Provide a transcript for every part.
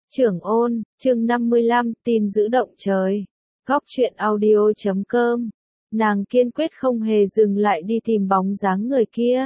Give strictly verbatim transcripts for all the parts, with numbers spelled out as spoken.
Trưởng ôn, chương năm mươi lăm, tin giữ động trời. Góc truyện audio chấm com. Nàng kiên quyết không hề dừng lại đi tìm bóng dáng người kia.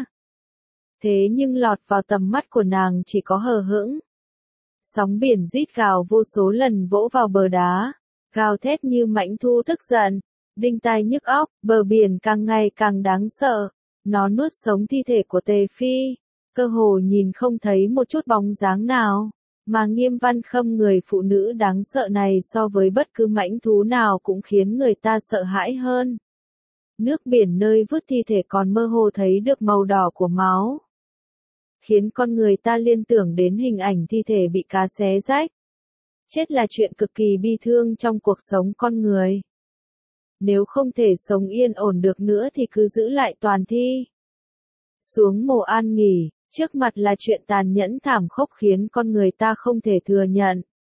Thế nhưng lọt vào tầm mắt của nàng chỉ có hờ hững. Sóng biển rít gào vô số lần vỗ vào bờ đá, gào thét như mãnh thu tức giận, đinh tai nhức óc, bờ biển càng ngày càng đáng sợ. Nó nuốt sống thi thể của Tề Phi, cơ hồ nhìn không thấy một chút bóng dáng nào. Mà Nghiêm Văn Khâm, người phụ nữ đáng sợ này so với bất cứ mãnh thú nào cũng khiến người ta sợ hãi hơn. Nước biển nơi vứt thi thể còn mơ hồ thấy được màu đỏ của máu, khiến con người ta liên tưởng đến hình ảnh thi thể bị cá xé rách. Chết là chuyện cực kỳ bi thương trong cuộc sống con người. Nếu không thể sống yên ổn được nữa thì cứ giữ lại toàn thi. Xuống mồ an nghỉ. Trước mặt là chuyện tàn nhẫn thảm khốc khiến con người ta không thể thừa nhận.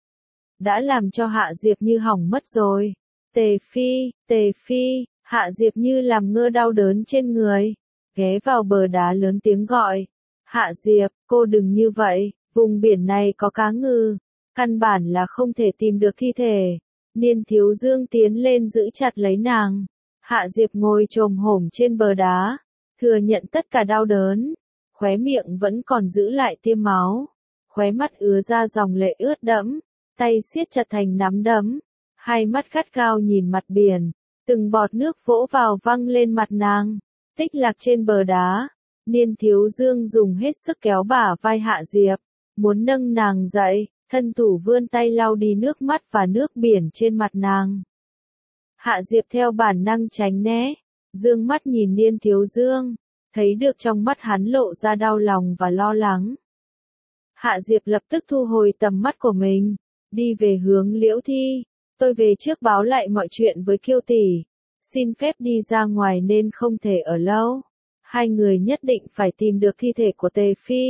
Đã làm cho Hạ Diệp Như hỏng mất rồi. Tề Phi, Tề Phi, Hạ Diệp Như làm ngơ đau đớn trên người. Ghé vào bờ đá lớn tiếng gọi. Hạ Diệp, cô đừng như vậy, vùng biển này có cá ngừ. Căn bản là không thể tìm được thi thể. Niên Thiếu Dương tiến lên giữ chặt lấy nàng. Hạ Diệp ngồi chồm hổm trên bờ đá, thừa nhận tất cả đau đớn. Khóe miệng vẫn còn giữ lại tia máu, khóe mắt ứa ra dòng lệ ướt đẫm, tay siết chặt thành nắm đấm, hai mắt gắt gao nhìn mặt biển, từng bọt nước vỗ vào văng lên mặt nàng, tích lạc trên bờ đá. Niên Thiếu Dương dùng hết sức kéo bả vai Hạ Diệp, muốn nâng nàng dậy, thân thủ vươn tay lau đi nước mắt và nước biển trên mặt nàng. Hạ Diệp theo bản năng tránh né, dương mắt nhìn Niên Thiếu Dương. Thấy được trong mắt hắn lộ ra đau lòng và lo lắng. Hạ Diệp lập tức thu hồi tầm mắt của mình, đi về hướng Liễu Thi. Tôi về trước báo lại mọi chuyện với Kiêu tỷ, xin phép đi ra ngoài nên không thể ở lâu. Hai người nhất định phải tìm được thi thể của Tề Phi.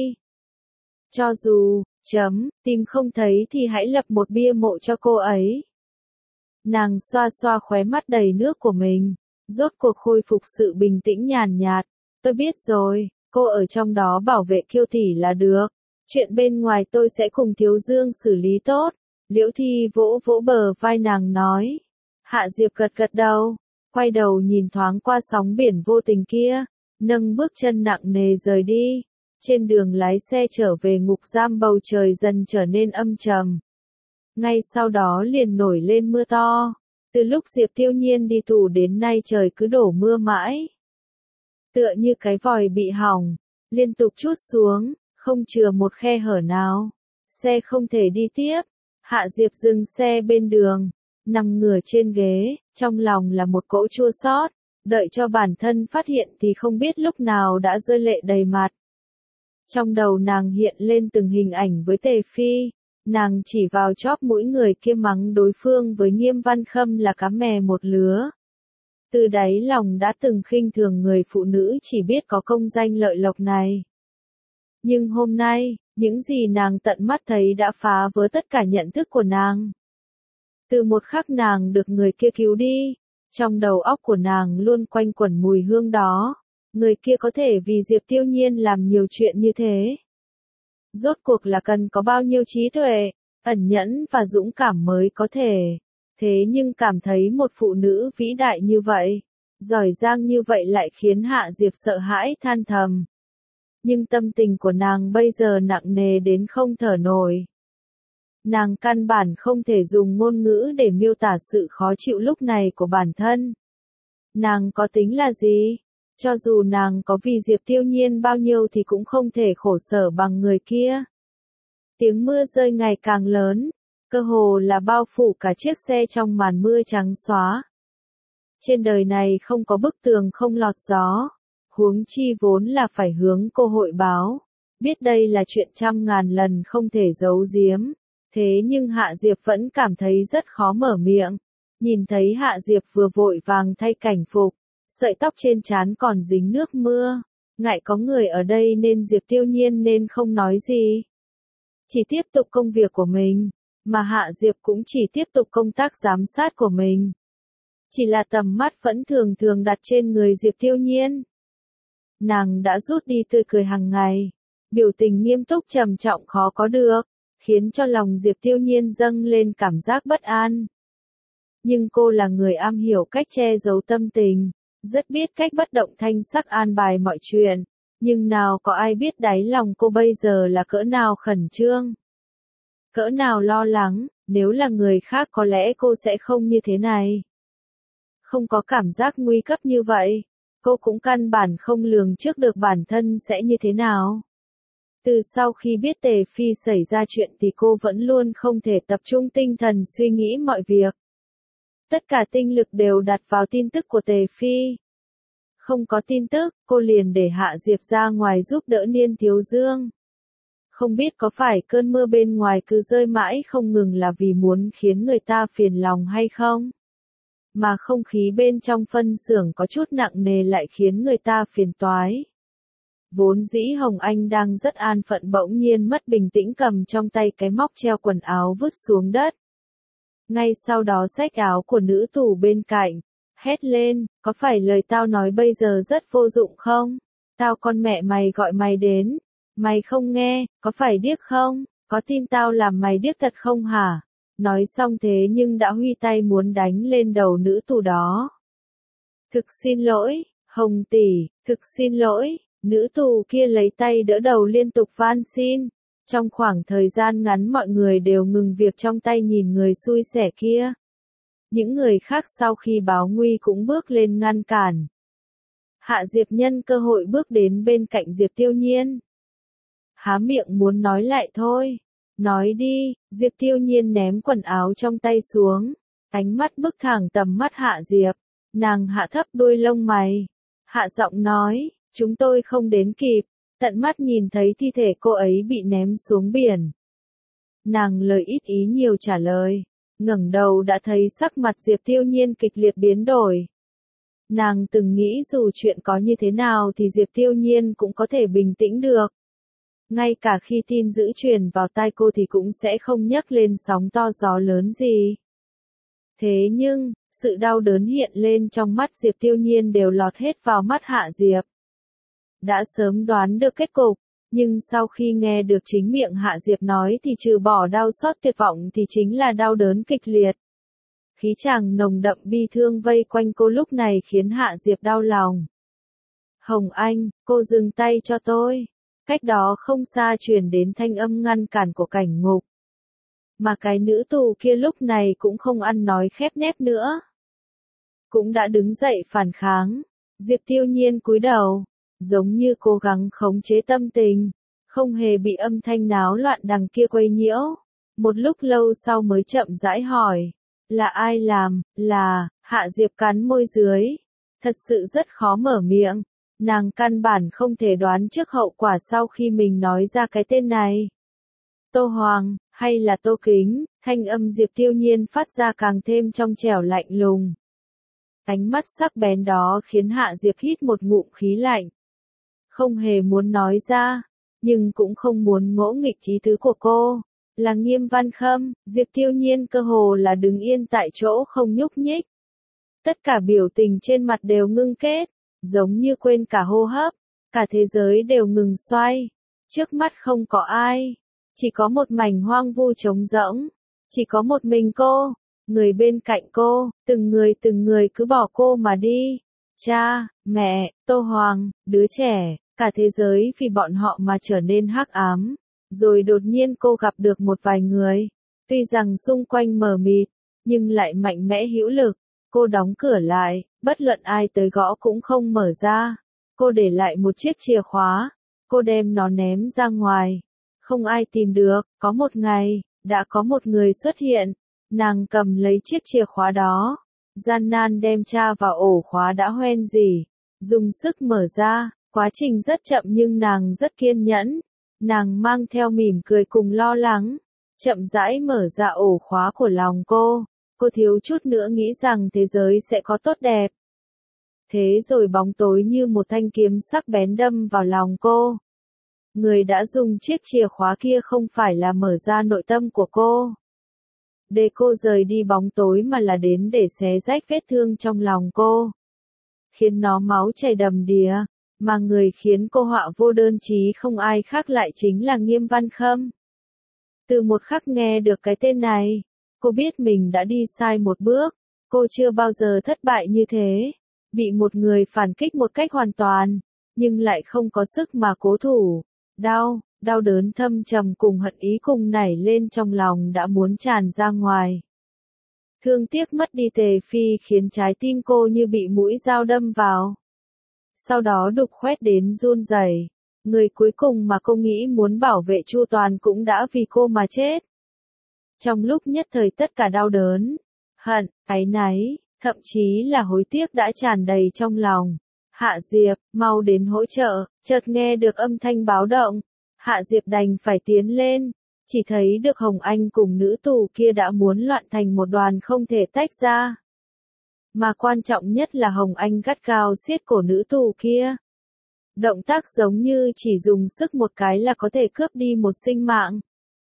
Cho dù, chấm, tìm không thấy thì hãy lập một bia mộ cho cô ấy. Nàng xoa xoa khóe mắt đầy nước của mình, rốt cuộc khôi phục sự bình tĩnh nhàn nhạt. Tôi biết rồi, cô ở trong đó bảo vệ Kiêu tỷ là được. Chuyện bên ngoài tôi sẽ cùng Thiếu Dương xử lý tốt. Liễu Thi vỗ vỗ bờ vai nàng nói. Hạ Diệp gật gật đầu, quay đầu nhìn thoáng qua sóng biển vô tình kia, nâng bước chân nặng nề rời đi. Trên đường lái xe trở về ngục giam bầu trời dần trở nên âm trầm. Ngay sau đó liền nổi lên mưa to. Từ lúc Diệp Tiêu Nhiên đi tù đến nay trời cứ đổ mưa mãi. Tựa như cái vòi bị hỏng, liên tục trút xuống, không chừa một khe hở nào. Xe không thể đi tiếp. Hạ Diệp dừng xe bên đường, nằm ngửa trên ghế, trong lòng là một cỗ chua xót, đợi cho bản thân phát hiện thì không biết lúc nào đã rơi lệ đầy mặt. Trong đầu nàng hiện lên từng hình ảnh với Tề Phi, nàng chỉ vào chóp mũi người kia mắng đối phương với Nghiêm Văn Khâm là cá mè một lứa. Từ đáy lòng đã từng khinh thường người phụ nữ chỉ biết có công danh lợi lộc này. Nhưng hôm nay, những gì nàng tận mắt thấy đã phá vỡ tất cả nhận thức của nàng. Từ một khắc nàng được người kia cứu đi, trong đầu óc của nàng luôn quanh quẩn mùi hương đó. Người kia có thể vì Diệp Tiêu Nhiên làm nhiều chuyện như thế. Rốt cuộc là cần có bao nhiêu trí tuệ, ẩn nhẫn và dũng cảm mới có thể. Thế nhưng cảm thấy một phụ nữ vĩ đại như vậy, giỏi giang như vậy lại khiến Hạ Diệp sợ hãi than thầm. Nhưng tâm tình của nàng bây giờ nặng nề đến không thở nổi. Nàng căn bản không thể dùng ngôn ngữ để miêu tả sự khó chịu lúc này của bản thân. Nàng có tính là gì? Cho dù nàng có vì Diệp Tiêu Nhiên bao nhiêu thì cũng không thể khổ sở bằng người kia. Tiếng mưa rơi ngày càng lớn, cơ hồ là bao phủ cả chiếc xe trong màn mưa trắng xóa. Trên đời này không có bức tường không lọt gió, huống chi vốn là phải hướng cô hội báo. Biết đây là chuyện trăm ngàn lần không thể giấu giếm, thế nhưng Hạ Diệp vẫn cảm thấy rất khó mở miệng. Nhìn thấy Hạ Diệp vừa vội vàng thay cảnh phục, sợi tóc trên trán còn dính nước mưa, ngại có người ở đây nên Diệp Tiêu Nhiên nên không nói gì. Chỉ tiếp tục công việc của mình, mà Hạ Diệp cũng chỉ tiếp tục công tác giám sát của mình. Chỉ là tầm mắt vẫn thường thường đặt trên người Diệp Tiêu Nhiên. Nàng đã rút đi tươi cười hàng ngày, biểu tình nghiêm túc trầm trọng khó có được, khiến cho lòng Diệp Tiêu Nhiên dâng lên cảm giác bất an. Nhưng cô là người am hiểu cách che giấu tâm tình, rất biết cách bất động thanh sắc an bài mọi chuyện, nhưng nào có ai biết đáy lòng cô bây giờ là cỡ nào khẩn trương, cỡ nào lo lắng, nếu là người khác có lẽ cô sẽ không như thế này. Không có cảm giác nguy cấp như vậy, cô cũng căn bản không lường trước được bản thân sẽ như thế nào. Từ sau khi biết Tề Phi xảy ra chuyện thì cô vẫn luôn không thể tập trung tinh thần suy nghĩ mọi việc. Tất cả tinh lực đều đặt vào tin tức của Tề Phi. Không có tin tức, cô liền để Hạ Diệp ra ngoài giúp đỡ Niên Thiếu Dương. Không biết có phải cơn mưa bên ngoài cứ rơi mãi không ngừng là vì muốn khiến người ta phiền lòng hay không? Mà không khí bên trong phân xưởng có chút nặng nề lại khiến người ta phiền toái. Vốn dĩ Hồng Anh đang rất an phận bỗng nhiên mất bình tĩnh cầm trong tay cái móc treo quần áo vứt xuống đất. Ngay sau đó xách áo của nữ tù bên cạnh, hét lên, có phải lời tao nói bây giờ rất vô dụng không? Tao con mẹ mày gọi mày đến, mày không nghe, có phải điếc không? Có tin tao làm mày điếc thật không hả? Nói xong thế nhưng đã huy tay muốn đánh lên đầu nữ tù đó. Thực xin lỗi, Hồng tỷ, thực xin lỗi, nữ tù kia lấy tay đỡ đầu liên tục van xin. Trong khoảng thời gian ngắn mọi người đều ngừng việc trong tay nhìn người xui xẻ kia. Những người khác sau khi báo nguy cũng bước lên ngăn cản. Hạ Diệp nhân cơ hội bước đến bên cạnh Diệp Tiêu Nhiên. Há miệng muốn nói lại thôi. Nói đi, Diệp Tiêu Nhiên ném quần áo trong tay xuống. Ánh mắt bức thẳng tầm mắt Hạ Diệp. Nàng hạ thấp đuôi lông mày. Hạ giọng nói, chúng tôi không đến kịp. Tận mắt nhìn thấy thi thể cô ấy bị ném xuống biển. Nàng lời ít ý nhiều trả lời. Ngẩng đầu đã thấy sắc mặt Diệp Tiêu Nhiên kịch liệt biến đổi. Nàng từng nghĩ dù chuyện có như thế nào thì Diệp Tiêu Nhiên cũng có thể bình tĩnh được. Ngay cả khi tin dữ truyền vào tai cô thì cũng sẽ không nhấc lên sóng to gió lớn gì. Thế nhưng, sự đau đớn hiện lên trong mắt Diệp Tiêu Nhiên đều lọt hết vào mắt Hạ Diệp. Đã sớm đoán được kết cục, nhưng sau khi nghe được chính miệng Hạ Diệp nói thì trừ bỏ đau xót tuyệt vọng thì chính là đau đớn kịch liệt. Khí chàng nồng đậm bi thương vây quanh cô lúc này khiến Hạ Diệp đau lòng. Hồng Anh, cô dừng tay cho tôi. Cách đó không xa truyền đến thanh âm ngăn cản của Cảnh Ngục. Mà cái nữ tù kia lúc này cũng không ăn nói khép nép nữa. Cũng đã đứng dậy phản kháng. Diệp Tiêu Nhiên cúi đầu, giống như cố gắng khống chế tâm tình, không hề bị âm thanh náo loạn đằng kia quấy nhiễu. Một lúc lâu sau mới chậm rãi hỏi, là ai làm, là, Hạ Diệp cắn môi dưới. Thật sự rất khó mở miệng, nàng căn bản không thể đoán trước hậu quả sau khi mình nói ra cái tên này. Tô Hoàng, hay là Tô Kính, thanh âm Diệp Tiêu Nhiên phát ra càng thêm trong trẻo lạnh lùng. Ánh mắt sắc bén đó khiến Hạ Diệp hít một ngụm khí lạnh. Không hề muốn nói ra, nhưng cũng không muốn ngỗ nghịch ý tứ của cô. Là Nghiêm Văn Khâm, Diệp Tiêu Nhiên cơ hồ là đứng yên tại chỗ không nhúc nhích. Tất cả biểu tình trên mặt đều ngưng kết, giống như quên cả hô hấp, cả thế giới đều ngừng xoay. Trước mắt không có ai, chỉ có một mảnh hoang vu trống rỗng, chỉ có một mình cô, người bên cạnh cô, từng người từng người cứ bỏ cô mà đi. Cha, mẹ, Tô Hoàng, đứa trẻ, cả thế giới vì bọn họ mà trở nên hắc ám. Rồi đột nhiên cô gặp được một vài người, tuy rằng xung quanh mờ mịt, nhưng lại mạnh mẽ hữu lực. Cô đóng cửa lại, bất luận ai tới gõ cũng không mở ra. Cô để lại một chiếc chìa khóa, cô đem nó ném ra ngoài. Không ai tìm được, có một ngày, đã có một người xuất hiện. Nàng cầm lấy chiếc chìa khóa đó, gian nan đem tra vào ổ khóa đã hoen rỉ, dùng sức mở ra. Quá trình rất chậm nhưng nàng rất kiên nhẫn. Nàng mang theo mỉm cười cùng lo lắng, chậm rãi mở ra ổ khóa của lòng cô. Cô thiếu chút nữa nghĩ rằng thế giới sẽ có tốt đẹp. Thế rồi bóng tối như một thanh kiếm sắc bén đâm vào lòng cô. Người đã dùng chiếc chìa khóa kia không phải là mở ra nội tâm của cô, để cô rời đi bóng tối, mà là đến để xé rách vết thương trong lòng cô, khiến nó máu chảy đầm đìa. Mà người khiến cô họa vô đơn chí không ai khác lại chính là Nghiêm Văn Khâm. Từ một khắc nghe được cái tên này, cô biết mình đã đi sai một bước, cô chưa bao giờ thất bại như thế, bị một người phản kích một cách hoàn toàn, nhưng lại không có sức mà cố thủ. Đau, đau đớn thâm trầm cùng hận ý cùng nảy lên trong lòng đã muốn tràn ra ngoài. Thương tiếc mất đi Tề Phi khiến trái tim cô như bị mũi dao đâm vào. Sau đó đục khoét đến run rẩy. Người cuối cùng mà cô nghĩ muốn bảo vệ chu toàn cũng đã vì cô mà chết. Trong lúc nhất thời tất cả đau đớn, hận, áy náy, thậm chí là hối tiếc đã tràn đầy trong lòng. Hạ Diệp, mau đến hỗ trợ, chợt nghe được âm thanh báo động. Hạ Diệp đành phải tiến lên, chỉ thấy được Hồng Anh cùng nữ tù kia đã muốn loạn thành một đoàn không thể tách ra. Mà quan trọng nhất là Hồng Anh gắt gao siết cổ nữ tù kia. Động tác giống như chỉ dùng sức một cái là có thể cướp đi một sinh mạng.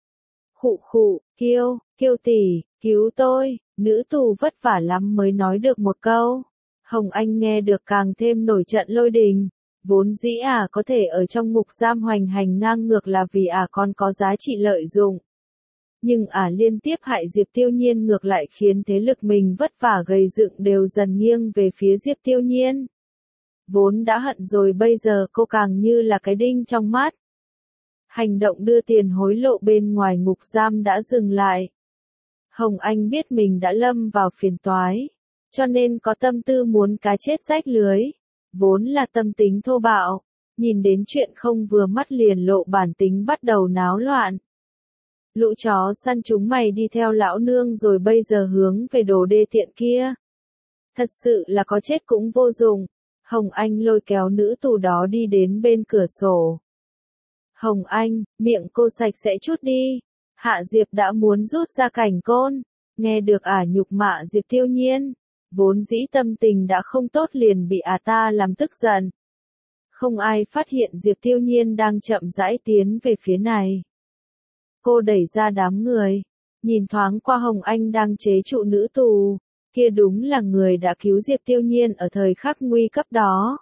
Khụ khụ, Kiêu, Kiêu tỷ, cứu tôi, nữ tù vất vả lắm mới nói được một câu. Hồng Anh nghe được càng thêm nổi trận lôi đình. Vốn dĩ ả à có thể ở trong ngục giam hoành hành ngang ngược là vì ả à còn có giá trị lợi dụng. Nhưng ả à liên tiếp hại Diệp Tiêu Nhiên ngược lại khiến thế lực mình vất vả gầy dựng đều dần nghiêng về phía Diệp Tiêu Nhiên. Vốn đã hận rồi bây giờ cô càng như là cái đinh trong mắt. Hành động đưa tiền hối lộ bên ngoài ngục giam đã dừng lại. Hồng Anh biết mình đã lâm vào phiền toái, cho nên có tâm tư muốn cá chết rách lưới. Vốn là tâm tính thô bạo, nhìn đến chuyện không vừa mắt liền lộ bản tính bắt đầu náo loạn. Lũ chó săn chúng mày đi theo lão nương rồi bây giờ hướng về đồ đê tiện kia. Thật sự là có chết cũng vô dụng. Hồng Anh lôi kéo nữ tù đó đi đến bên cửa sổ. Hồng Anh, miệng cô sạch sẽ chút đi. Hạ Diệp đã muốn rút ra cảnh côn. Nghe được ả nhục mạ Diệp Tiêu Nhiên. Vốn dĩ tâm tình đã không tốt liền bị ả ta làm tức giận. Không ai phát hiện Diệp Tiêu Nhiên đang chậm rãi tiến về phía này. Cô đẩy ra đám người, nhìn thoáng qua Hồng Anh đang chế trụ nữ tù, kia đúng là người đã cứu Diệp Tiêu Nhiên ở thời khắc nguy cấp đó.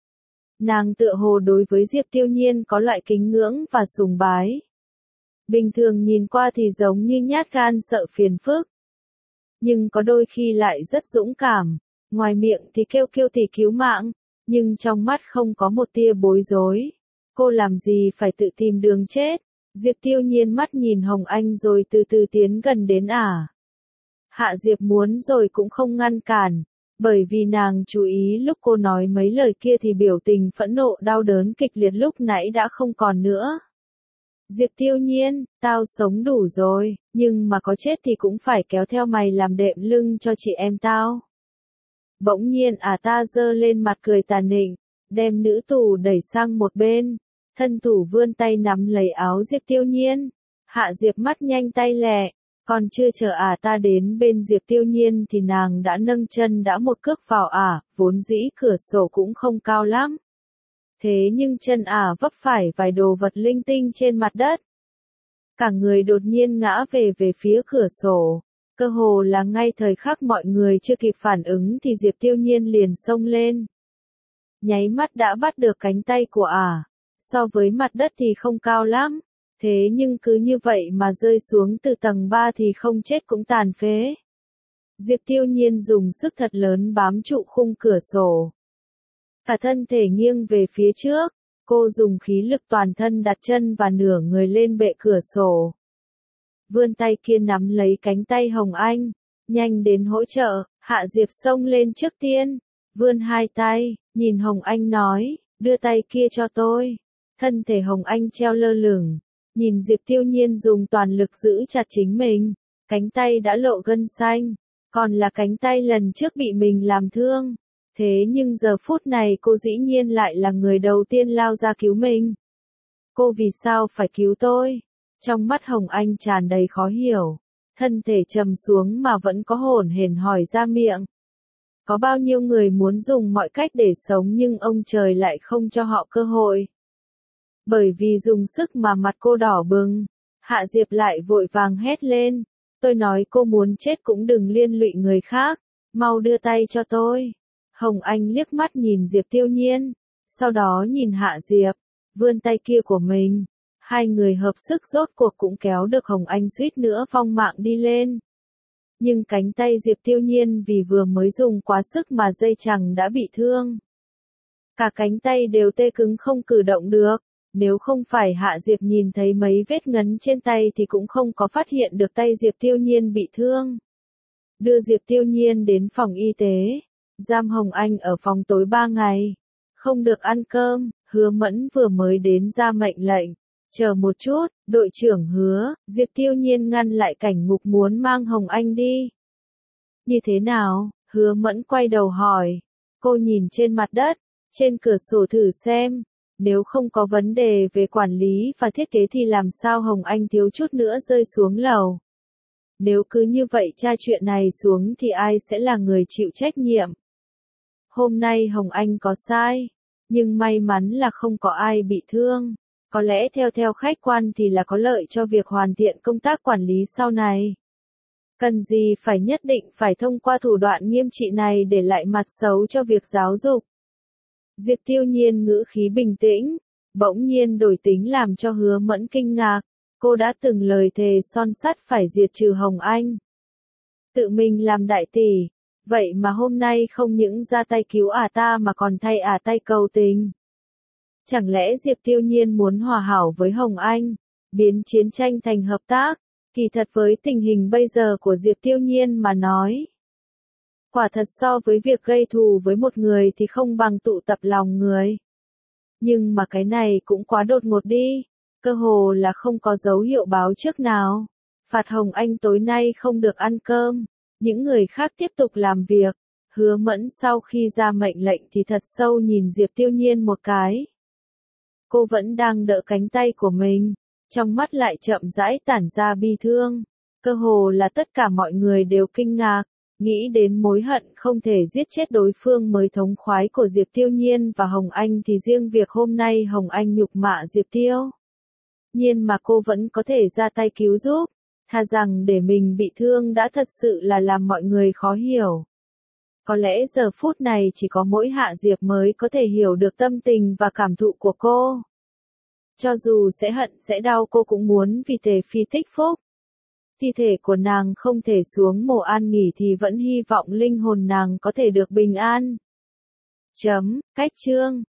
Nàng tựa hồ đối với Diệp Tiêu Nhiên có loại kính ngưỡng và sùng bái. Bình thường nhìn qua thì giống như nhát gan sợ phiền phức. Nhưng có đôi khi lại rất dũng cảm, ngoài miệng thì kêu kêu tỷ cứu mạng, nhưng trong mắt không có một tia bối rối. Cô làm gì phải tự tìm đường chết? Diệp Tiêu Nhiên mắt nhìn Hồng Anh rồi từ từ tiến gần đến ả. Hạ Diệp muốn rồi cũng không ngăn cản, bởi vì nàng chú ý lúc cô nói mấy lời kia thì biểu tình phẫn nộ đau đớn kịch liệt lúc nãy đã không còn nữa. Diệp Tiêu Nhiên, tao sống đủ rồi, nhưng mà có chết thì cũng phải kéo theo mày làm đệm lưng cho chị em tao. Bỗng nhiên à ta giơ lên mặt cười tà nịnh, đem nữ tù đẩy sang một bên, thân thủ vươn tay nắm lấy áo Diệp Tiêu Nhiên. Hạ Diệp mắt nhanh tay lẹ, còn chưa chờ à ta đến bên Diệp Tiêu Nhiên thì nàng đã nâng chân đã một cước vào ả, vốn dĩ cửa sổ cũng không cao lắm. Thế nhưng chân ả vấp phải vài đồ vật linh tinh trên mặt đất. Cả người đột nhiên ngã về về phía cửa sổ. Cơ hồ là ngay thời khắc mọi người chưa kịp phản ứng thì Diệp Tiêu Nhiên liền xông lên. Nháy mắt đã bắt được cánh tay của ả. So với mặt đất thì không cao lắm. Thế nhưng cứ như vậy mà rơi xuống từ tầng ba thì không chết cũng tàn phế. Diệp Tiêu Nhiên dùng sức thật lớn bám trụ khung cửa sổ. Cả thân thể nghiêng về phía trước, cô dùng khí lực toàn thân đặt chân và nửa người lên bệ cửa sổ. Vươn tay kia nắm lấy cánh tay Hồng Anh, nhanh đến hỗ trợ, Hạ Diệp xông lên trước tiên, vươn hai tay, nhìn Hồng Anh nói, đưa tay kia cho tôi. Thân thể Hồng Anh treo lơ lửng, nhìn Diệp Tiêu Nhiên dùng toàn lực giữ chặt chính mình, cánh tay đã lộ gân xanh, còn là cánh tay lần trước bị mình làm thương. Thế nhưng giờ phút này cô dĩ nhiên lại là người đầu tiên lao ra cứu mình. Cô vì sao phải cứu tôi? Trong mắt Hồng Anh tràn đầy khó hiểu. Thân thể trầm xuống mà vẫn có hổn hển hỏi ra miệng. Có bao nhiêu người muốn dùng mọi cách để sống nhưng ông trời lại không cho họ cơ hội. Bởi vì dùng sức mà mặt cô đỏ bừng. Hạ Diệp lại vội vàng hét lên. Tôi nói cô muốn chết cũng đừng liên lụy người khác. Mau đưa tay cho tôi. Hồng Anh liếc mắt nhìn Diệp Tiêu Nhiên, sau đó nhìn Hạ Diệp, vươn tay kia của mình. Hai người hợp sức rốt cuộc cũng kéo được Hồng Anh suýt nữa vong mạng đi lên. Nhưng cánh tay Diệp Tiêu Nhiên vì vừa mới dùng quá sức mà dây chằng đã bị thương. Cả cánh tay đều tê cứng không cử động được. Nếu không phải Hạ Diệp nhìn thấy mấy vết ngấn trên tay thì cũng không có phát hiện được tay Diệp Tiêu Nhiên bị thương. Đưa Diệp Tiêu Nhiên đến phòng y tế. Giam Hồng Anh ở phòng tối ba ngày. Không được ăn cơm, Hứa Mẫn vừa mới đến ra mệnh lệnh. Chờ một chút, đội trưởng Hứa, Diệp Tiêu Nhiên ngăn lại Cảnh Ngục muốn mang Hồng Anh đi. Như thế nào? Hứa Mẫn quay đầu hỏi. Cô nhìn trên mặt đất, trên cửa sổ thử xem. Nếu không có vấn đề về quản lý và thiết kế thì làm sao Hồng Anh thiếu chút nữa rơi xuống lầu. Nếu cứ như vậy tra chuyện này xuống thì ai sẽ là người chịu trách nhiệm? Hôm nay Hồng Anh có sai, nhưng may mắn là không có ai bị thương. Có lẽ theo theo khách quan thì là có lợi cho việc hoàn thiện công tác quản lý sau này. Cần gì phải nhất định phải thông qua thủ đoạn nghiêm trị này để lại mặt xấu cho việc giáo dục. Diệp Tiêu Nhiên ngữ khí bình tĩnh, bỗng nhiên đổi tính làm cho Hứa Mẫn kinh ngạc. Cô đã từng lời thề son sắt phải diệt trừ Hồng Anh. Tự mình làm đại tỷ, vậy mà hôm nay không những ra tay cứu ả ta mà còn thay ả tay cầu tình. Chẳng lẽ Diệp Tiêu Nhiên muốn hòa hảo với Hồng Anh, biến chiến tranh thành hợp tác? Kỳ thật với tình hình bây giờ của Diệp Tiêu Nhiên mà nói, quả thật so với việc gây thù với một người thì không bằng tụ tập lòng người. Nhưng mà cái này cũng quá đột ngột đi, cơ hồ là không có dấu hiệu báo trước nào. Phạt Hồng Anh tối nay không được ăn cơm, những người khác tiếp tục làm việc. Hứa Mẫn sau khi ra mệnh lệnh thì thật sâu nhìn Diệp Tiêu Nhiên một cái. Cô vẫn đang đỡ cánh tay của mình, trong mắt lại chậm rãi tản ra bi thương. Cơ hồ là tất cả mọi người đều kinh ngạc, nghĩ đến mối hận không thể giết chết đối phương mới thống khoái của Diệp Tiêu Nhiên và Hồng Anh thì riêng việc hôm nay Hồng Anh nhục mạ Diệp Tiêu Nhiên mà cô vẫn có thể ra tay cứu giúp, thà rằng để mình bị thương đã thật sự là làm mọi người khó hiểu. Có lẽ giờ phút này chỉ có mỗi Hạ Diệp mới có thể hiểu được tâm tình và cảm thụ của cô. Cho dù sẽ hận sẽ đau cô cũng muốn vì Tề Phi tích phúc. Thi thể của nàng không thể xuống mồ an nghỉ thì vẫn hy vọng linh hồn nàng có thể được bình an. Chấm, cách chương.